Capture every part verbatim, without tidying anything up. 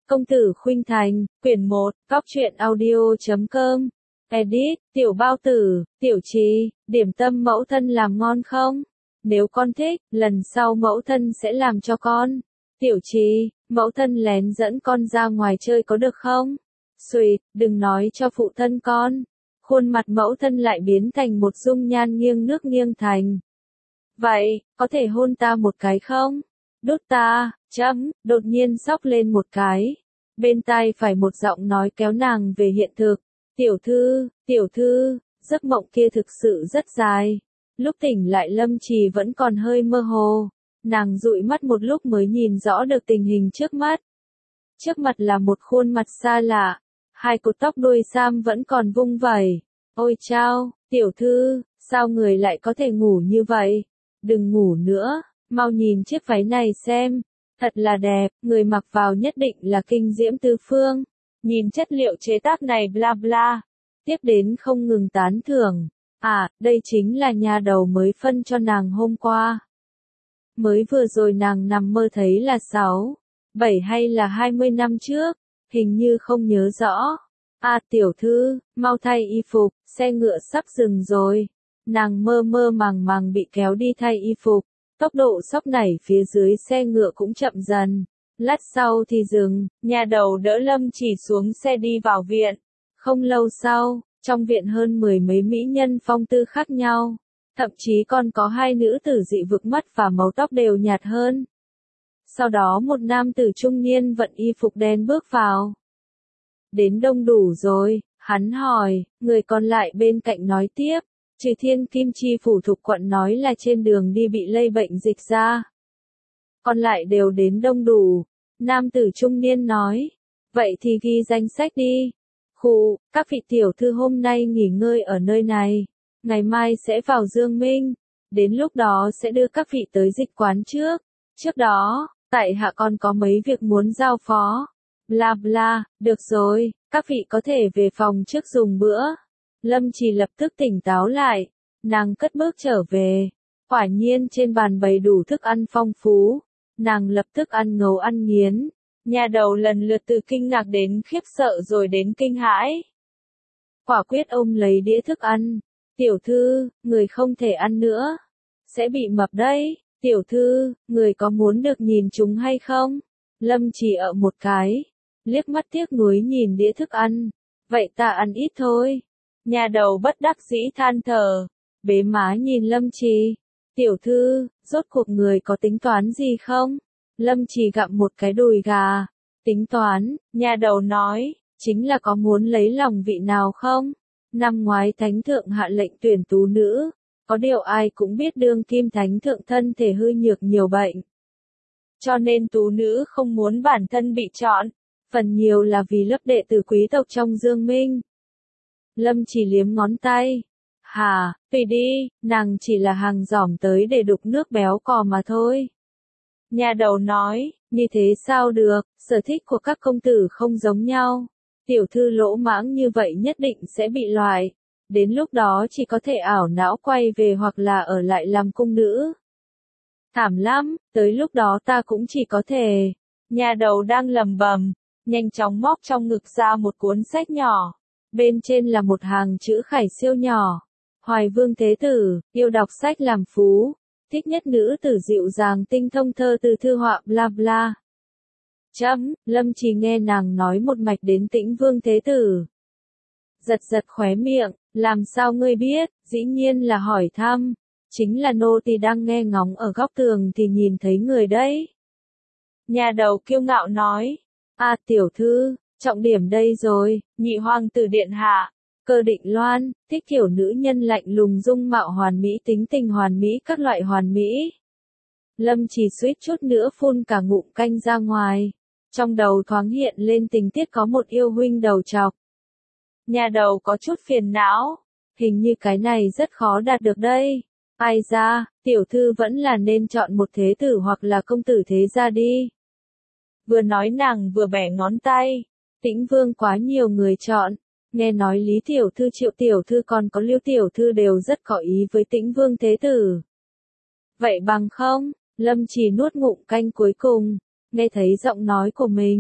Công tử Khuynh Thành, quyển một, góc truyện audio chấm com. Edit, tiểu bao tử, tiểu trì, điểm tâm mẫu thân làm ngon không? Nếu con thích, lần sau mẫu thân sẽ làm cho con. Tiểu trì, mẫu thân lén dẫn con ra ngoài chơi có được không? Xùi, đừng nói cho phụ thân con. Khuôn mặt mẫu thân lại biến thành một dung nhan nghiêng nước nghiêng thành. Vậy, có thể hôn ta một cái không? Đút ta, chấm, đột nhiên sóc lên một cái. Bên tai phải một giọng nói kéo nàng về hiện thực. Tiểu thư, tiểu thư, giấc mộng kia thực sự rất dài. Lúc tỉnh lại Lâm Trì vẫn còn hơi mơ hồ. Nàng dụi mắt một lúc mới nhìn rõ được tình hình trước mắt. Trước mặt là một khuôn mặt xa lạ. Hai cột tóc đuôi sam vẫn còn vung vẩy. Ôi chao, tiểu thư, sao người lại có thể ngủ như vậy? Đừng ngủ nữa, mau nhìn chiếc váy này xem. Thật là đẹp, người mặc vào nhất định là kinh diễm tứ phương. Nhìn chất liệu chế tác này bla bla. Tiếp đến không ngừng tán thưởng. À, đây chính là nhà đầu mới phân cho nàng hôm qua. Mới vừa rồi nàng nằm mơ thấy là sáu, bảy hay là hai mươi năm trước. Hình như không nhớ rõ. À tiểu thư, mau thay y phục, xe ngựa sắp dừng rồi. Nàng mơ mơ màng màng bị kéo đi thay y phục. Tốc độ sóc nảy phía dưới xe ngựa cũng chậm dần. Lát sau thì dừng, nhà đầu đỡ Lâm Chỉ xuống xe đi vào viện. Không lâu sau, trong viện hơn mười mấy mỹ nhân phong tư khác nhau. Thậm chí còn có hai nữ tử dị vực mắt và màu tóc đều nhạt hơn. Sau đó một nam tử trung niên vận y phục đen bước vào. Đến đông đủ rồi, hắn hỏi, người còn lại bên cạnh nói tiếp. Trừ Thiên Kim Chi phủ thuộc quận nói là trên đường đi bị lây bệnh dịch ra. Còn lại đều đến đông đủ. Nam tử trung niên nói. Vậy thì ghi danh sách đi. Khụ, các vị tiểu thư hôm nay nghỉ ngơi ở nơi này. Ngày mai sẽ vào Dương Minh. Đến lúc đó sẽ đưa các vị tới dịch quán trước. Trước đó, tại hạ còn có mấy việc muốn giao phó. Bla bla, được rồi, các vị có thể về phòng trước dùng bữa. Lâm Trì lập tức tỉnh táo lại, nàng cất bước trở về. Quả nhiên trên bàn bày đủ thức ăn phong phú, nàng lập tức ăn ngấu ăn nghiến. Nhà đầu lần lượt từ kinh ngạc đến khiếp sợ rồi đến kinh hãi. Quả quyết ôm lấy đĩa thức ăn. Tiểu thư, người không thể ăn nữa. Sẽ bị mập đấy. Tiểu thư, người có muốn được nhìn chúng hay không? Lâm Trì ở một cái. Liếc mắt tiếc nuối nhìn đĩa thức ăn. Vậy ta ăn ít thôi. Nhà đầu bất đắc dĩ than thở. Bế má nhìn Lâm Trì. Tiểu thư, rốt cuộc người có tính toán gì không? Lâm Trì gặm một cái đùi gà. Tính toán, nhà đầu nói, chính là có muốn lấy lòng vị nào không? Năm ngoái thánh thượng hạ lệnh tuyển tú nữ. Có điều ai cũng biết đương kim thánh thượng thân thể hư nhược nhiều bệnh. Cho nên tú nữ không muốn bản thân bị chọn. Phần nhiều là vì lớp đệ tử quý tộc trong Dương Minh. Lâm chỉ liếm ngón tay. Hà, tùy đi, nàng chỉ là hàng giỏm tới để đục nước béo cò mà thôi. Nhà đầu nói, như thế sao được, sở thích của các công tử không giống nhau. Tiểu thư lỗ mãng như vậy nhất định sẽ bị loại. Đến lúc đó chỉ có thể ảo não quay về hoặc là ở lại làm cung nữ. Thảm lắm, tới lúc đó ta cũng chỉ có thể. Nhà đầu đang lầm bầm, nhanh chóng móc trong ngực ra một cuốn sách nhỏ. Bên trên là một hàng chữ khải siêu nhỏ. Hoài Vương Thế Tử, yêu đọc sách làm phú. Thích nhất nữ tử dịu dàng tinh thông thơ từ thư họa bla bla. Chấm, Lâm Trì nghe nàng nói một mạch đến Tĩnh Vương Thế Tử. Giật giật khóe miệng, làm sao ngươi biết, dĩ nhiên là hỏi thăm. Chính là nô tỳ đang nghe ngóng ở góc tường thì nhìn thấy người đấy. Nhà đầu kiêu ngạo nói. À tiểu thư, trọng điểm đây rồi, nhị hoàng tử điện hạ. Cơ Định Loan, thích kiểu nữ nhân lạnh lùng dung mạo hoàn mỹ tính tình hoàn mỹ các loại hoàn mỹ. Lâm chỉ suýt chút nữa phun cả ngụm canh ra ngoài. Trong đầu thoáng hiện lên tình tiết có một yêu huynh đầu trọc. Nhà đầu có chút phiền não. Hình như cái này rất khó đạt được đây. Ai ra, tiểu thư vẫn là nên chọn một thế tử hoặc là công tử thế gia đi. Vừa nói nàng vừa bẻ ngón tay. Tĩnh Vương quá nhiều người chọn. Nghe nói Lý tiểu thư Triệu tiểu thư còn có Lưu tiểu thư đều rất có ý với Tĩnh Vương thế tử. Vậy bằng không, Lâm chỉ nuốt ngụm canh cuối cùng, nghe thấy giọng nói của mình,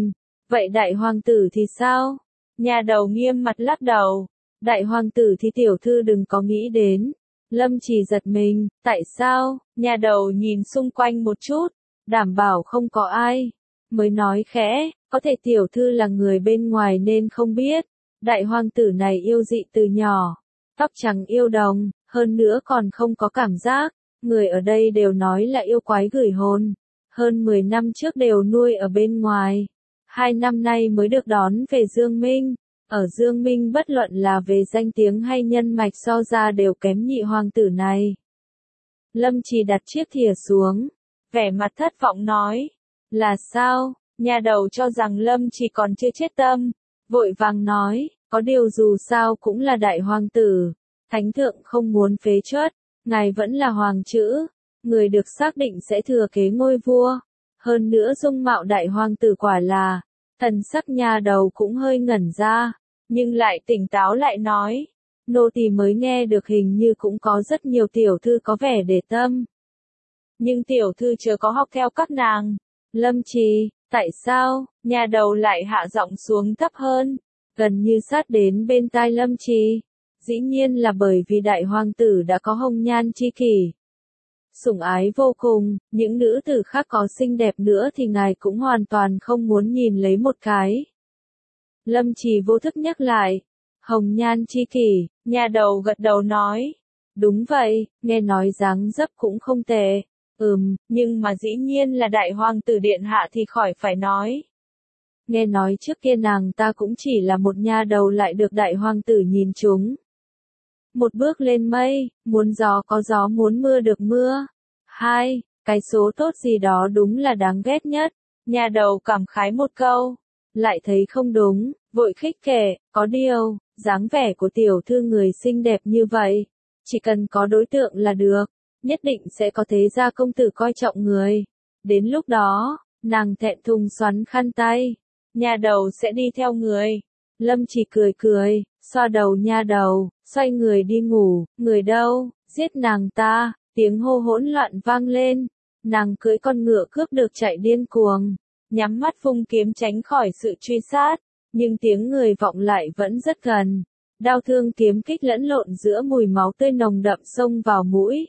Vậy đại hoàng tử thì sao? Nhà đầu nghiêm mặt lắc đầu. Đại hoàng tử thì tiểu thư đừng có nghĩ đến. Lâm Trì giật mình, tại sao? Nhà đầu nhìn xung quanh một chút, đảm bảo không có ai. Mới nói khẽ, có thể tiểu thư là người bên ngoài nên không biết. Đại hoàng tử này yêu dị từ nhỏ, tóc trắng yêu đồng, hơn nữa còn không có cảm giác. Người ở đây đều nói là yêu quái gửi hồn. Hơn mười năm trước đều nuôi ở bên ngoài. Hai năm nay mới được đón về Dương Minh. Ở Dương Minh bất luận là về danh tiếng hay nhân mạch so ra đều kém nhị hoàng tử này. Lâm Trì đặt chiếc thìa xuống, vẻ mặt thất vọng nói. Là sao? Nhà đầu cho rằng Lâm Trì còn chưa chết tâm. Vội vàng nói, có điều dù sao cũng là đại hoàng tử. Thánh thượng không muốn phế truất, ngài vẫn là hoàng chữ. Người được xác định sẽ thừa kế ngôi vua. Hơn nữa dung mạo đại hoàng tử quả là, thần sắc nhà đầu cũng hơi ngẩn ra, nhưng lại tỉnh táo lại nói. Nô tỳ mới nghe được hình như cũng có rất nhiều tiểu thư có vẻ để tâm. Nhưng tiểu thư chưa có học theo các nàng. Lâm Trì, tại sao? Nhà đầu lại hạ giọng xuống thấp hơn, gần như sát đến bên tai Lâm Trì. Dĩ nhiên là bởi vì đại hoàng tử đã có hồng nhan chi kỷ. Sủng ái vô cùng, những nữ tử khác có xinh đẹp nữa thì ngài cũng hoàn toàn không muốn nhìn lấy một cái. Lâm Trì vô thức nhắc lại. Hồng nhan chi kỷ, nhà đầu gật đầu nói. Đúng vậy, nghe nói dáng dấp cũng không tệ. Ừm, nhưng mà dĩ nhiên là đại hoàng tử điện hạ thì khỏi phải nói. Nghe nói trước kia nàng ta cũng chỉ là một nha đầu lại được đại hoàng tử nhìn trúng. Một bước lên mây, muốn gió có gió muốn mưa được mưa. Hai, cái số tốt gì đó đúng là đáng ghét nhất. Nhà đầu cảm khái một câu, lại thấy không đúng, vội khích kể, có điều, dáng vẻ của tiểu thư người xinh đẹp như vậy, chỉ cần có đối tượng là được, nhất định sẽ có thế gia công tử coi trọng người. Đến lúc đó, nàng thẹn thùng xoắn khăn tay, nhà đầu sẽ đi theo người. Lâm Chỉ cười cười, xoa đầu nha đầu, xoay người đi ngủ. Người đâu, giết nàng ta, tiếng hô hỗn loạn vang lên. Nàng cưỡi con ngựa cướp được chạy điên cuồng, nhắm mắt vung kiếm tránh khỏi sự truy sát, nhưng tiếng người vọng lại vẫn rất gần. Đao thương kiếm kích lẫn lộn giữa mùi máu tươi nồng đậm xông vào mũi.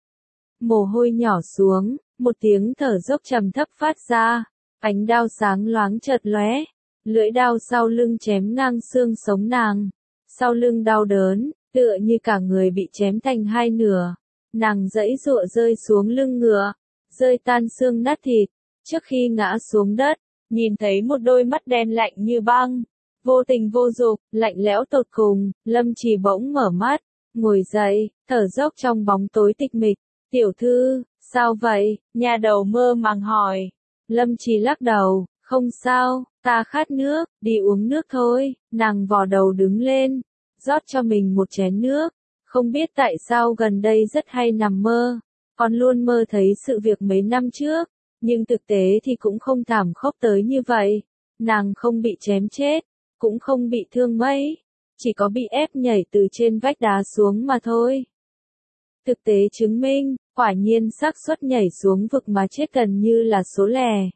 Mồ hôi nhỏ xuống, một tiếng thở dốc trầm thấp phát ra, ánh đao sáng loáng chợt lóe. Lưỡi đao sau lưng chém ngang xương sống nàng. Sau lưng đau đớn, tựa như cả người bị chém thành hai nửa. Nàng giãy giụa rơi xuống lưng ngựa, rơi tan xương nát thịt. Trước khi ngã xuống đất, nhìn thấy một đôi mắt đen lạnh như băng, vô tình vô dục, lạnh lẽo tột cùng. Lâm Chỉ bỗng mở mắt, ngồi dậy, thở dốc trong bóng tối tịch mịch. Tiểu thư, sao vậy? Nhà đầu mơ màng hỏi. Lâm Chỉ lắc đầu, không sao, ta khát nước, đi uống nước thôi. Nàng vò đầu đứng lên, rót cho mình một chén nước. Không biết tại sao gần đây rất hay nằm mơ, còn luôn mơ thấy sự việc mấy năm trước, nhưng thực tế thì cũng không thảm khốc tới như vậy. Nàng không bị chém chết, cũng không bị thương mấy, chỉ có bị ép nhảy từ trên vách đá xuống mà thôi. Thực tế chứng minh, quả nhiên xác suất nhảy xuống vực mà chết gần như là số lẻ.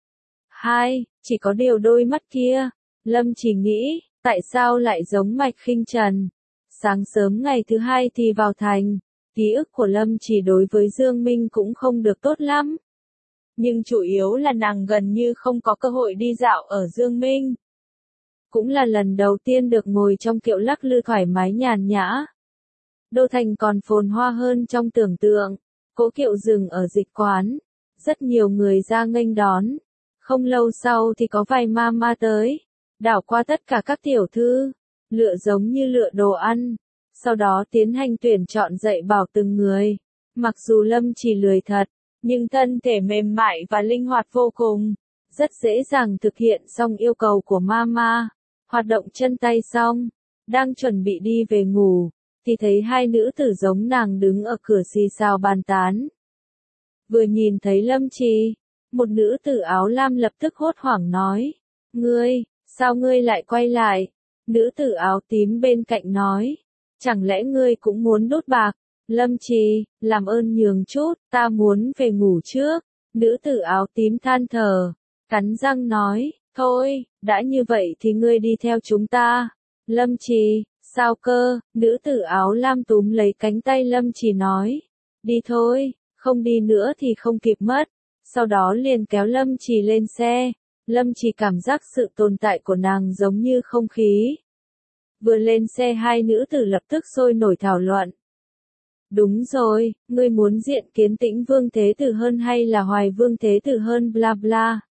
Hai, chỉ có điều đôi mắt kia, Lâm chỉ nghĩ, tại sao lại giống Mạch Khinh Trần. Sáng sớm ngày thứ hai thì vào thành, ký ức của Lâm chỉ đối với Dương Minh cũng không được tốt lắm. Nhưng chủ yếu là nàng gần như không có cơ hội đi dạo ở Dương Minh. Cũng là lần đầu tiên được ngồi trong kiệu lắc lư thoải mái nhàn nhã. Đô thành còn phồn hoa hơn trong tưởng tượng, cỗ kiệu dừng ở dịch quán, rất nhiều người ra nghênh đón. Không lâu sau thì có vài ma ma tới, đảo qua tất cả các tiểu thư, lựa giống như lựa đồ ăn, sau đó tiến hành tuyển chọn dạy bảo từng người. Mặc dù Lâm chỉ lười thật, nhưng thân thể mềm mại và linh hoạt vô cùng, rất dễ dàng thực hiện xong yêu cầu của mama. Hoạt động chân tay xong, đang chuẩn bị đi về ngủ, thì thấy hai nữ tử giống nàng đứng ở cửa xì xào bàn tán. Vừa nhìn thấy Lâm Trì, một nữ tử áo lam lập tức hốt hoảng nói, ngươi, sao ngươi lại quay lại? Nữ tử áo tím bên cạnh nói, chẳng lẽ ngươi cũng muốn đốt bạc? Lâm Trì, làm ơn nhường chút, ta muốn về ngủ trước. Nữ tử áo tím than thở, cắn răng nói, Thôi, đã như vậy thì ngươi đi theo chúng ta. Lâm Trì, sao cơ, nữ tử áo lam túm lấy cánh tay Lâm Trì nói. Đi thôi, không đi nữa thì không kịp mất. Sau đó liền kéo Lâm Trì lên xe. Lâm Trì cảm giác sự tồn tại của nàng giống như không khí. Vừa lên xe hai nữ tử lập tức sôi nổi thảo luận. Đúng rồi, ngươi muốn diện kiến Tĩnh Vương Thế Tử hơn hay là Hoài Vương Thế Tử hơn bla bla.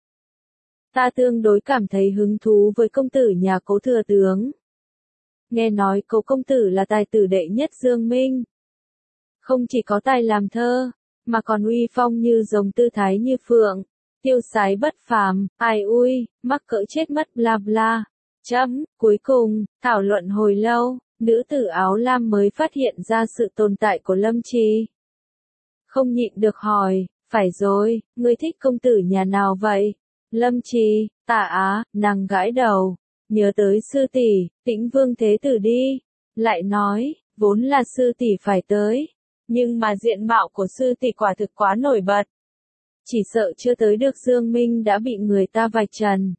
Ta tương đối cảm thấy hứng thú với công tử nhà Cố thừa tướng. Nghe nói Cố công tử là tài tử đệ nhất Dương Minh. Không chỉ có tài làm thơ, mà còn uy phong như rồng tư thái như phượng, tiêu sái bất phàm, ai ui, mắc cỡ chết mất bla bla. Chấm, cuối cùng, thảo luận hồi lâu, nữ tử áo lam mới phát hiện ra sự tồn tại của Lâm Trì. Không nhịn được hỏi, phải rồi, ngươi thích công tử nhà nào vậy? Lâm Trì, Tạ Á, nàng gãi đầu, nhớ tới sư tỷ, Tĩnh Vương Thế Tử đi. Lại nói, vốn là sư tỷ phải tới, nhưng mà diện mạo của sư tỷ quả thực quá nổi bật. Chỉ sợ chưa tới được Dương Minh đã bị người ta vạch trần.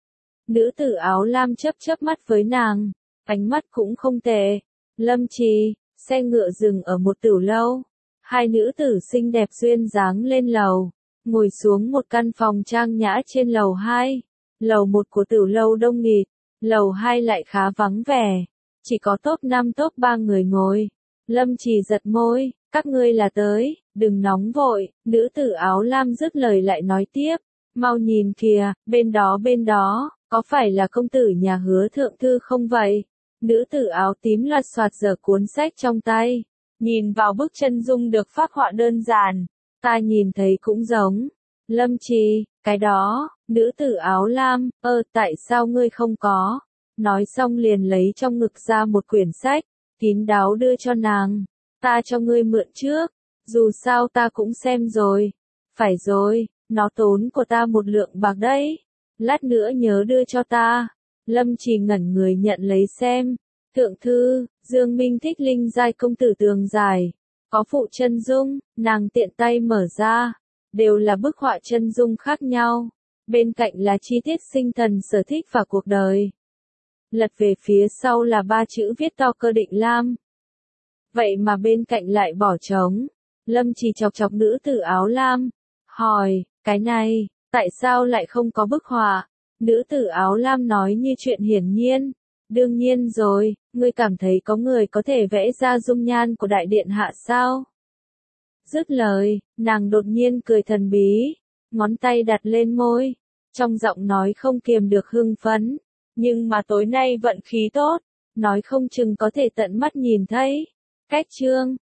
Nữ tử áo lam chớp chớp mắt với nàng, ánh mắt cũng không tệ. Lâm Trì, xe ngựa dừng ở một tửu lâu. Hai nữ tử xinh đẹp duyên dáng lên lầu, ngồi xuống một căn phòng trang nhã trên lầu hai. Lầu một của tửu lâu đông nghịt, lầu hai lại khá vắng vẻ, chỉ có top năm top ba người ngồi. Lâm Trì giật môi, các ngươi là tới, đừng nóng vội, nữ tử áo lam dứt lời lại nói tiếp, mau nhìn kìa, bên đó bên đó, có phải là công tử nhà Hứa thượng thư không vậy? Nữ tử áo tím lật soạt giở cuốn sách trong tay, nhìn vào bức chân dung được phác họa đơn giản, ta nhìn thấy cũng giống. Lâm Trì, cái đó, nữ tử áo lam, ơ tại sao ngươi không có? Nói xong liền lấy trong ngực ra một quyển sách, kín đáo đưa cho nàng. Ta cho ngươi mượn trước, dù sao ta cũng xem rồi. Phải rồi, nó tốn của ta một lượng bạc đấy. Lát nữa nhớ đưa cho ta. Lâm Trì ngẩn người nhận lấy xem. Thượng thư, Dương Minh thích linh giai công tử tường dài. Có phụ chân dung, nàng tiện tay mở ra. Đều là bức họa chân dung khác nhau. Bên cạnh là chi tiết sinh thần sở thích và cuộc đời. Lật về phía sau là ba chữ viết to Cơ Định Lam. Vậy mà bên cạnh lại bỏ trống. Lâm Trì chọc chọc nữ tử áo lam. Hỏi, cái này, tại sao lại không có bức họa? Nữ tử áo lam nói như chuyện hiển nhiên. Đương nhiên rồi, ngươi cảm thấy có người có thể vẽ ra dung nhan của đại điện hạ sao? Dứt lời, nàng đột nhiên cười thần bí, ngón tay đặt lên môi, trong giọng nói không kiềm được hưng phấn. Nhưng mà tối nay vận khí tốt, nói không chừng có thể tận mắt nhìn thấy. Cách chương